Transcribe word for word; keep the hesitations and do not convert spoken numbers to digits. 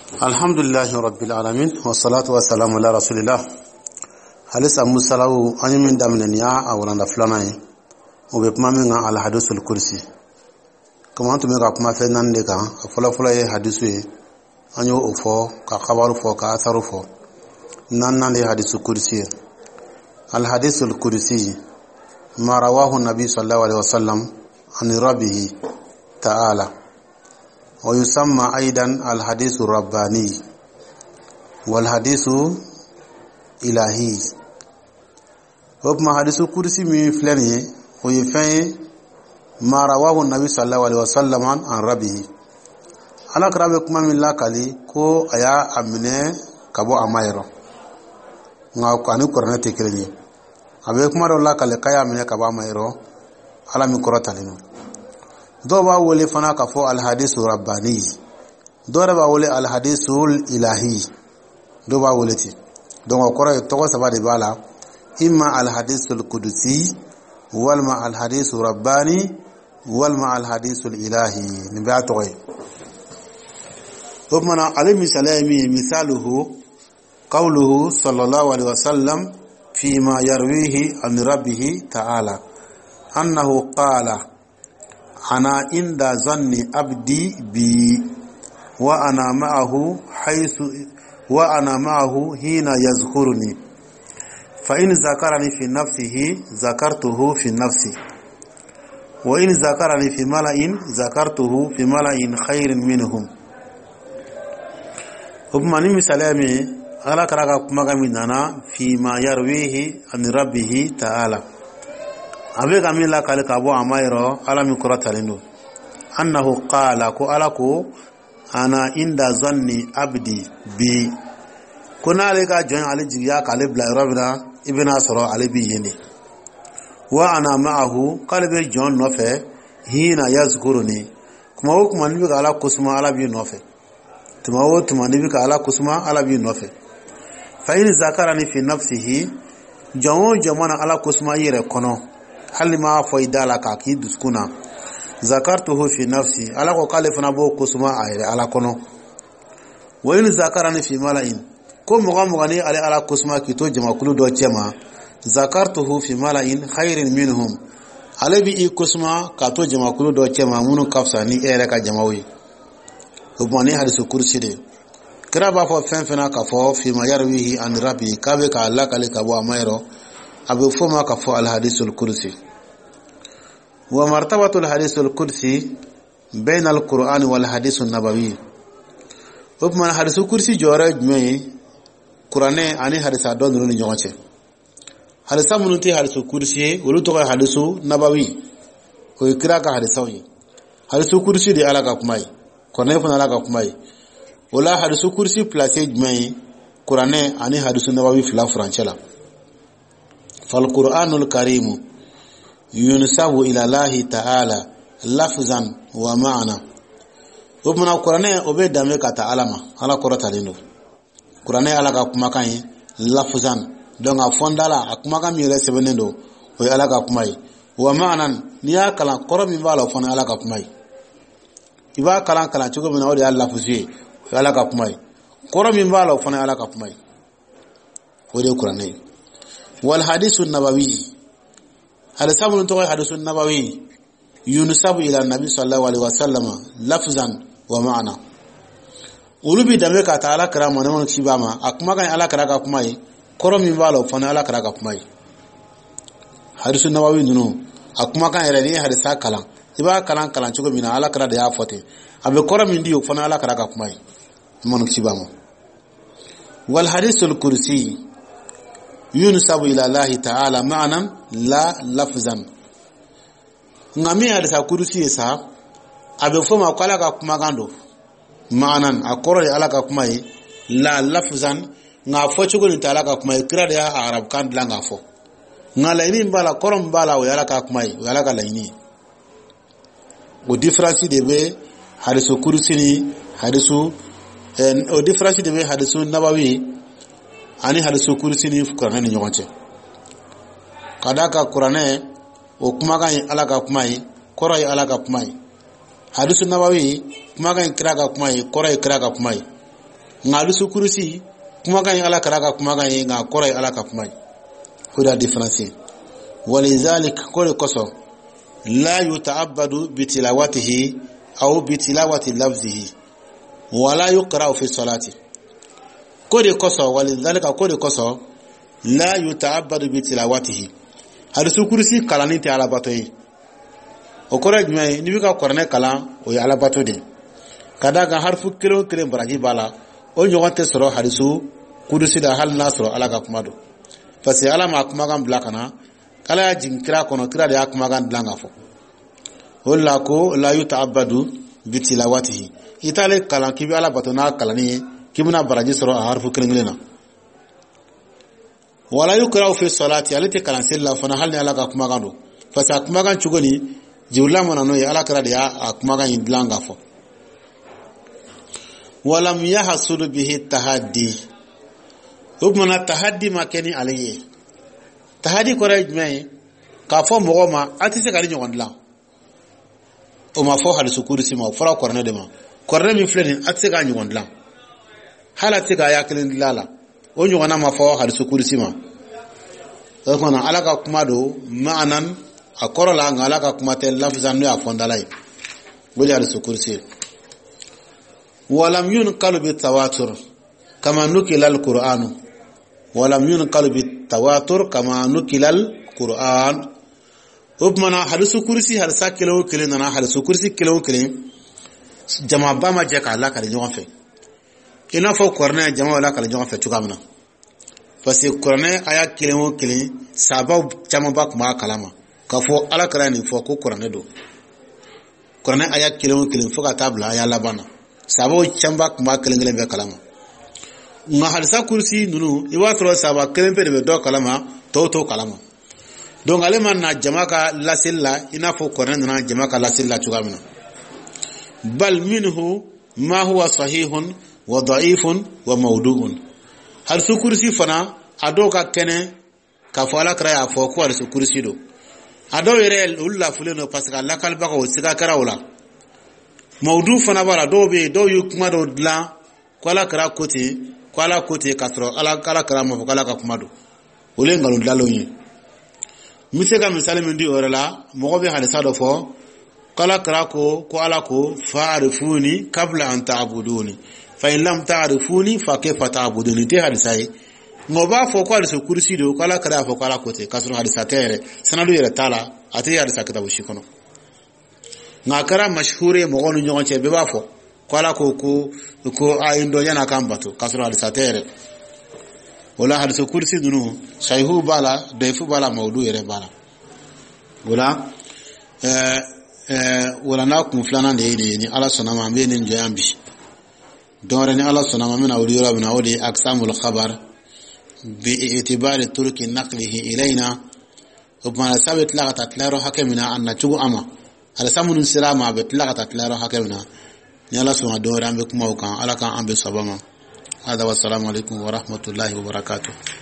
Alhamdulillahi rabbil alamin wassalatu wassalamu ala rasulillah. Halisa musalahu anyi min damneniya a wuranda fulana ye o be kuma min kan al hadisul kursi kuma antu me ka kuma fe nan de kan a fɔlɔ fɔlɔ ye hadisu ye an yo o fɔ ka khabaru fɔ ka asaru fɔ nan nan de hadisul kursi al hadisul kursi ma rawahu nabi sallallahu alaihi wasallam an rabbih ta'ala ويسمى أيضا الحديث الرباني والحديث الإلهي. وكما حديث القدسي من فلانية ويفعل ما رواه النبي صلى الله عليه وسلم عن ربه. على كرامكم من الله كلي كو أيا أمنة كبو أمايرو. نعم كانوا كرنا تكرني. أبيكم الله كلي كيا أمنة كبو أمايرو على مكرتالينو. دو با ولي فنا كفو الحديث الرباني دو با ولي الحديث الالهي دو با ولتي دو قرا تو سبا دي بالا اما الحديث القدسي والما الحديث الرباني والما الحديث الالهي نبا توي ومن علي مثالي مثاله قوله صلى الله عليه وسلم فيما يرويه عن ربه تعالى انه قال أنا عند ظن عبدي بي وأنا معه حيث وأنا معه حين يذكرني فإن ذكرني في نفسه ذكرته في نفسي وإن ذكرني في ملأ ذكرته في ملأ خير منهم. وبمن مثالي على كراك مغاميننا فيما يرويه عن ربه تعالى abe kamila kale kabo amairo ala mikurata lindo annahu qala ko alako ana inda zanni abdi bi kuna alega jon ali jiya kale bla rabina ibn asra ali bi yini wa ana ma'ahu qalbi jon nofe hina yazkuruni kuma wo kuma nibi kala kusma ala bi nofe tuma wo tuma nibi kala kusma ala bi nofe fa in zakarani fi nafsihi jon jamana ala kusma yire kono hali ma faidala ka ki duskuna zakartuhu fi nafsi ala ko kale fana bo kusuma ayre ala kono wa in zakarani fi mala'in ko muga muga ni ala ala kusuma ki to jama kulu do chema zakartuhu fi mala'in khairin minhum ala bi kusuma ka to jama kulu do chema munu kafsa ni ere ka jamawi ubani hadisu kursi de kira ba fo fen fena ka fo fi ma yarwihi an rabbi ka be ka ala kale ka bo amayro أبو فما كفو الحديث القدسي ومرتبة الحديث القدسي بين القرآن والحديث النبوي. وبما الحديث القدسي جورج مي قرآن أني حديث أدون روني جوانته حديث منتي حديث القدسي ولو تقول حديث نبوي ويكرا كحديثه حديث القدسي دي على كماي قرآن فن على كماي ولا حديث القدسي بلاسيج مي قرآن أني حديث النبوي فلا فرانشلا. فالقرآن الكريم ينسب إلى الله تعالى لفظا ومعنى. ومن القرآن أبدا دمك تعالى على قرآن لينو القرآن على كم كاين لفظا دون أفندلا كم كم يرسل بندو وعلى كماي ومعنى نيا كلام قرآن مبالغ فن على كماي إذا كلام كلام شو كمن أودي على لفظي وعلى كماي قرآن مبالغ فن على كماي ودي القرآن. والحديث النبوي هذا سبب نتوى الحديث النبوي ينسب إلى النبي صلى الله عليه وسلم لفظا ومعنى. ولبي دمك تعالى كرام ونمن كشباما أكما كان على كراك أكماي كرم يبالو فن على كراك أكماي. حديث النبوي نو أكما كان يردين حديث كلام إبا كلام كلام شو كمينا على كراك يا فتى أبي كرم ينديو فن على كراك أكماي من كشباما. والحديث الكرسي ينسب إلى الله تعالى معنى لا لفظا. ngami hadisa kurusi esa abe foma kwala ka kuma gando ma'anan akoro ala ka kuma yi la lafzan nga fo chugo ni tala ka kuma kira da arab kan langa fo ngala ini mbala korom bala o ala ka kuma yi ala ka laini o difference de be hadisu kurusi ni hadisu en o difference de be hadisu nabawi ani hadisu kursi ni Qur'an ni nyonche kadaka Qur'an o kuma kan alaka kuma yi korai alaka kuma yi hadisu nabawi kuma kan kira ka kuma yi korai kira ka kuma yi ngalusu kursi kuma kan ala karaka kuma kan nga korai ala ka kuma ko da difference walizalik ko koso la yuta'abbadu bi tilawatihi aw bi tilawati lafzihi wala yuqra fi salati ko de koso walizalik ko de koso la yuta'abbadu bi tilawatihi hadisu kursi kalani te ala batoyi o kora jumai ni bika korne kala o ya ala bato de kada ga harfu kilo kilo baraji bala o nyogonte soro hadisu kursi da hal nasro ala ka kuma do parce ala ma kuma kan blakana kala ya jinkira kono kira da kuma kan blanga fo wala ko la yuta'abbadu bi tilawatihi itale kala kibi ala bato na kala ni kibuna baraji soro harfu kilo ngilena wala yuqra fi salati alati kalan sella fana hal ni ala ka kuma kan do parce kuma kan chugoni jiwla mona no ya ala kira da kuma kan blanga fo walam yahsul bihi tahaddi ubmana tahaddi makeni alayhi tahaddi kore jmai ka fo mogo ma atise kali nyon la o ma fo hadisu kursi ma fara korne de ma korne mi fleni atise ka nyon la halati ka yakelen lala o nyona ma fo hadisu kursi ma o kona alaka kuma do ma'anan akorola ngala ka kuma te lafzan no afondalai boli hadisu kursi ولم ينقل بالتواتر كما نقل القرآن ولم ينقل بالتواتر كما نقل القرآن وبمنا حدث كرسي حدث كيلو كيلنا حدث كرسي كيلو كيل جماعة بما جاك الله كله جوان في إنا فو قرنا جماعة الله كله جوان في تكامنا فسي قرنا آية كيلو كيل سبب جماعة بق ما كلامه كفو الله كراني فو كو قرنا دو قرنا آية كيلو كيل فو كتابلا آية لبنا sabo chamba kuma kelengele be kalama nga hadisa kursi nunu iwatro saba kelempe de do kalama to to kalama donc alema na jamaka lasilla ina fo korana na jamaka lasilla chugamina bal minhu ma huwa sahihun wa da'ifun wa mawdu'un hadisa kursi fana adoka kene ka fala kra fo ko hadisa kursi do ado yere ulla fuleno pasaka lakal baka o siga karawla maudu fana bara do be do yu kuma do dla kwala kara kote kwala kote katro ala kala kara mo kala ka kuma do ole ngalo dalo yin misega misale mendi orala mo be hadisa do fo kala kara ko ko ala ko fa'rifuni qabla an ta'buduni fa in lam ta'rifuni fa kayfa ta'buduni te hadisa yi ngo ba fo ko hadisa kursi do kala kara fo kala kote katro hadisa tere sanadu yere tala ate hadisa kitabu shikono ngakara mashhure mogonu nyonche bebafo kwala ko ko ko aindo yana kambato kasro alisatere wala hadisu kursi dunu sayhu bala defu bala maudu yere bala wala eh eh wala na kun flana de ni ni ala sonama ambe ni njambi dore ni ala sonama mina uliyora bina odi aksamul khabar bi itibari turki naqlihi ilaina ubma sabit lagata tlaro hakemina anna chugu ama ala samunun sirama be tlagata tlaro hakemina ni ala sona dore ambe kuma kan ala kan ambe sabama hada wassalamu alaikum wa rahmatullahi wa barakatuh.